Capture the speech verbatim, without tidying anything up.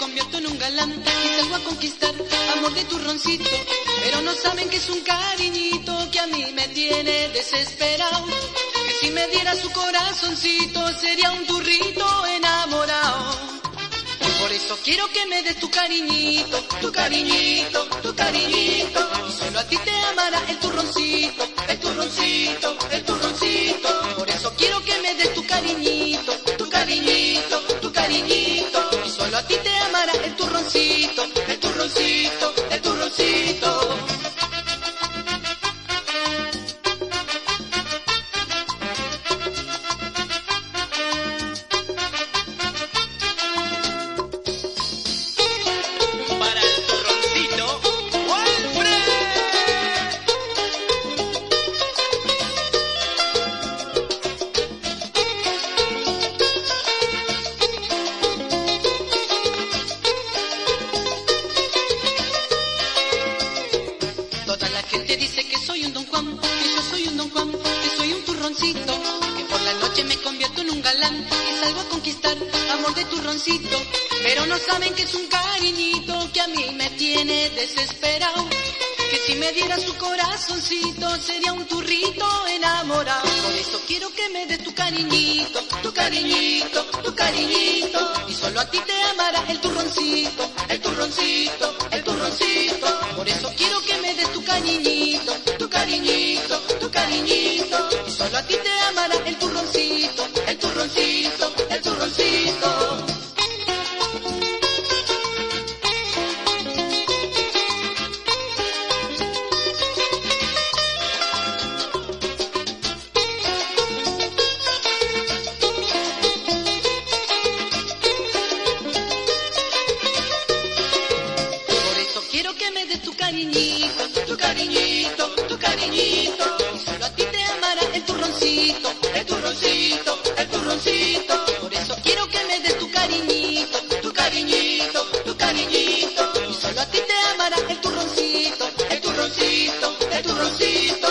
convierto en un galán y salgo a conquistar amor de turroncito, pero no saben que es un cariñito que a mí me tiene desesperado, que si me diera su corazoncito sería un turrito enamorado. Por eso quiero que me des tu cariñito, tu cariñito, tu cariñito, y solo a ti te amará el turroncito, el turroncito, el turroncito. Por eso quiero que me des tu cariñito, tu cariñito, tu cariñito, y solo a ti te amará el turroncito, el turroncito, el turroncito. Pero no saben que es un cariñito que a mí me tiene desesperado, que si me diera su corazoncito sería un turrito enamorado. Por eso quiero que me des tu cariñito, tu cariñito, tu cariñito, y solo a ti te amará el turroncito, el turroncito, el turroncito. Por eso quiero que me des tu cariñito, tu cariñito, tu cariñito, y solo a ti te amará el turroncito, el turroncito, el turroncito. Tu cariñito, tu cariñito, tu cariñito, y solo a ti te amará el turroncito, el turroncito, el turroncito. Por eso quiero que me des tu cariñito, tu cariñito, tu cariñito, y solo a ti te amará el turroncito, el turroncito, el turroncito.